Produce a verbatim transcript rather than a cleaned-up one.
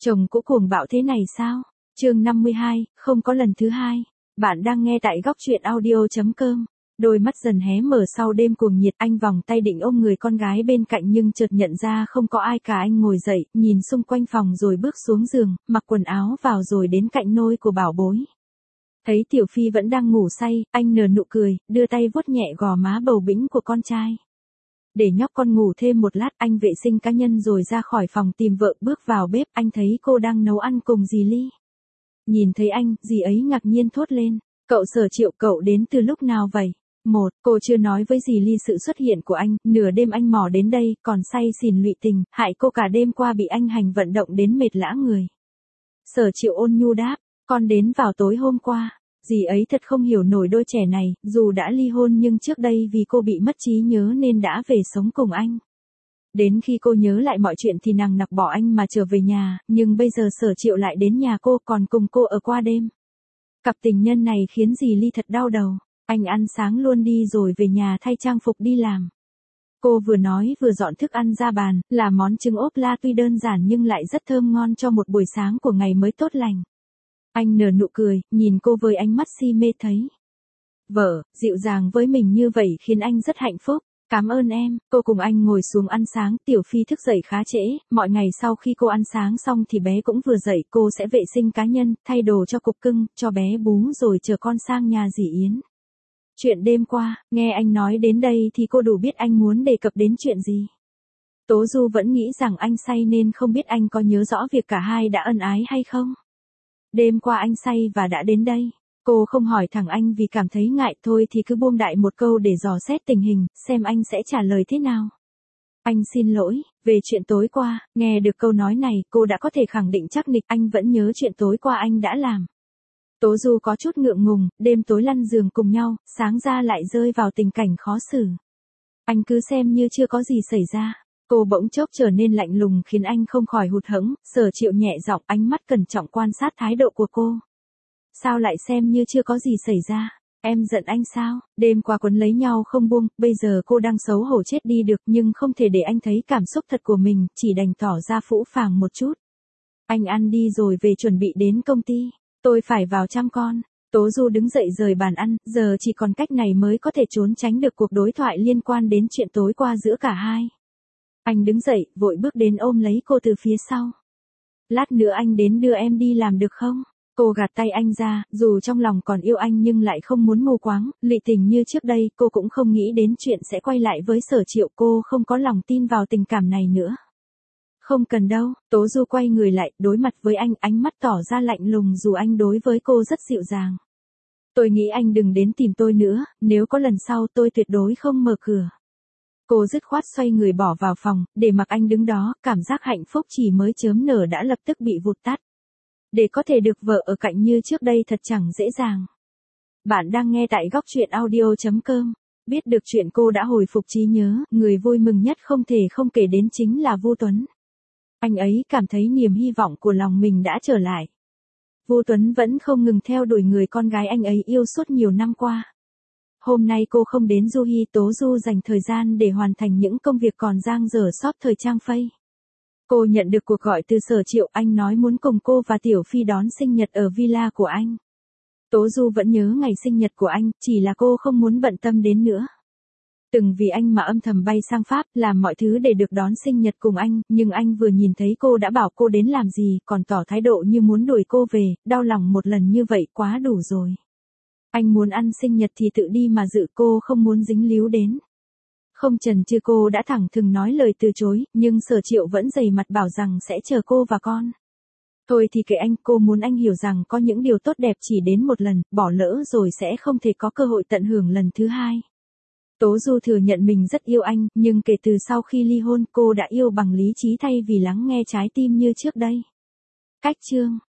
Chồng cũ cuồng bạo thế này sao? Chương năm mươi hai, không có lần thứ hai. Bạn đang nghe tại góc truyện audio.com. Đôi mắt dần hé mở sau đêm cuồng nhiệt, anh vòng tay định ôm người con gái bên cạnh nhưng chợt nhận ra không có ai cả. Anh ngồi dậy, nhìn xung quanh phòng rồi bước xuống giường, mặc quần áo vào rồi đến cạnh nôi của bảo bối. Thấy Tiểu Phi vẫn đang ngủ say, anh nở nụ cười, đưa tay vuốt nhẹ gò má bầu bĩnh của con trai. Để nhóc con ngủ thêm một lát, anh vệ sinh cá nhân rồi ra khỏi phòng tìm vợ. Bước vào bếp, anh thấy cô đang nấu ăn cùng dì Ly. Nhìn thấy anh, dì ấy ngạc nhiên thốt lên, cậu Sở Triệu, cậu đến từ lúc nào vậy? Một, cô chưa nói với dì Ly sự xuất hiện của anh, nửa đêm anh mò đến đây, còn say xỉn lụy tình, hại cô cả đêm qua bị anh hành vận động đến mệt lã người. Sở Triệu ôn nhu đáp, con đến vào tối hôm qua. Dì ấy thật không hiểu nổi đôi trẻ này, dù đã ly hôn nhưng trước đây vì cô bị mất trí nhớ nên đã về sống cùng anh. Đến khi cô nhớ lại mọi chuyện thì nàng nặc bỏ anh mà trở về nhà, nhưng bây giờ Sở Triệu lại đến nhà cô còn cùng cô ở qua đêm. Cặp tình nhân này khiến dì Ly thật đau đầu. Anh ăn sáng luôn đi rồi về nhà thay trang phục đi làm. Cô vừa nói vừa dọn thức ăn ra bàn, là món trứng ốp la tuy đơn giản nhưng lại rất thơm ngon cho một buổi sáng của ngày mới tốt lành. Anh nở nụ cười, nhìn cô với ánh mắt si mê thấy. Vợ, dịu dàng với mình như vậy khiến anh rất hạnh phúc. Cảm ơn em. Cô cùng anh ngồi xuống ăn sáng. Tiểu Phi thức dậy khá trễ, mọi ngày sau khi cô ăn sáng xong thì bé cũng vừa dậy. Cô sẽ vệ sinh cá nhân, thay đồ cho cục cưng, cho bé bú rồi chờ con sang nhà dì Yến. Chuyện đêm qua, nghe anh nói đến đây thì cô đủ biết anh muốn đề cập đến chuyện gì. Tố Du vẫn nghĩ rằng anh say nên không biết anh có nhớ rõ việc cả hai đã ân ái hay không. Đêm qua anh say và đã đến đây. Cô không hỏi thẳng anh vì cảm thấy ngại, thôi thì cứ buông đại một câu để dò xét tình hình, xem anh sẽ trả lời thế nào. Anh xin lỗi, về chuyện tối qua. Nghe được câu nói này, cô đã có thể khẳng định chắc nịch anh vẫn nhớ chuyện tối qua anh đã làm. Tố Du có chút ngượng ngùng, đêm tối lăn giường cùng nhau, sáng ra lại rơi vào tình cảnh khó xử. Anh cứ xem như chưa có gì xảy ra. Cô bỗng chốc trở nên lạnh lùng khiến anh không khỏi hụt hẫng. Sở Triệu nhẹ giọng, ánh mắt cẩn trọng quan sát thái độ của cô. Sao lại xem như chưa có gì xảy ra? Em giận anh sao? Đêm qua quấn lấy nhau không buông, bây giờ cô đang xấu hổ chết đi được nhưng không thể để anh thấy cảm xúc thật của mình, chỉ đành tỏ ra phũ phàng một chút. Anh ăn đi rồi về chuẩn bị đến công ty. Tôi phải vào chăm con. Tố Du đứng dậy rời bàn ăn, giờ chỉ còn cách này mới có thể trốn tránh được cuộc đối thoại liên quan đến chuyện tối qua giữa cả hai. Anh đứng dậy, vội bước đến ôm lấy cô từ phía sau. Lát nữa anh đến đưa em đi làm được không? Cô gạt tay anh ra, dù trong lòng còn yêu anh nhưng lại không muốn mù quáng, lụy tình như trước đây. Cô cũng không nghĩ đến chuyện sẽ quay lại với Sở Triệu, cô không có lòng tin vào tình cảm này nữa. Không cần đâu. Tố Du quay người lại, đối mặt với anh, ánh mắt tỏ ra lạnh lùng dù anh đối với cô rất dịu dàng. Tôi nghĩ anh đừng đến tìm tôi nữa, nếu có lần sau tôi tuyệt đối không mở cửa. Cô dứt khoát xoay người bỏ vào phòng, để mặc anh đứng đó, cảm giác hạnh phúc chỉ mới chớm nở đã lập tức bị vụt tắt. Để có thể được vợ ở cạnh như trước đây thật chẳng dễ dàng. Bạn đang nghe tại góc truyện audio.com. Biết được chuyện cô đã hồi phục trí nhớ, người vui mừng nhất không thể không kể đến chính là Vu Tuấn. Anh ấy cảm thấy niềm hy vọng của lòng mình đã trở lại. Vu Tuấn vẫn không ngừng theo đuổi người con gái anh ấy yêu suốt nhiều năm qua. Hôm nay cô không đến Du Hi, Tố Du dành thời gian để hoàn thành những công việc còn dang dở shop thời trang Phây. Cô nhận được cuộc gọi từ Sở Triệu, anh nói muốn cùng cô và Tiểu Phi đón sinh nhật ở villa của anh. Tố Du vẫn nhớ ngày sinh nhật của anh, chỉ là cô không muốn bận tâm đến nữa. Từng vì anh mà âm thầm bay sang Pháp, làm mọi thứ để được đón sinh nhật cùng anh, nhưng anh vừa nhìn thấy cô đã bảo cô đến làm gì, còn tỏ thái độ như muốn đuổi cô về, đau lòng một lần như vậy quá đủ rồi. Anh muốn ăn sinh nhật thì tự đi mà dự, cô không muốn dính líu đến. Không chần chừ cô đã thẳng thừng nói lời từ chối, nhưng Sở Triệu vẫn dày mặt bảo rằng sẽ chờ cô và con. Thôi thì kệ anh, cô muốn anh hiểu rằng có những điều tốt đẹp chỉ đến một lần, bỏ lỡ rồi sẽ không thể có cơ hội tận hưởng lần thứ hai. Tố Du thừa nhận mình rất yêu anh, nhưng kể từ sau khi ly hôn cô đã yêu bằng lý trí thay vì lắng nghe trái tim như trước đây. Cách chương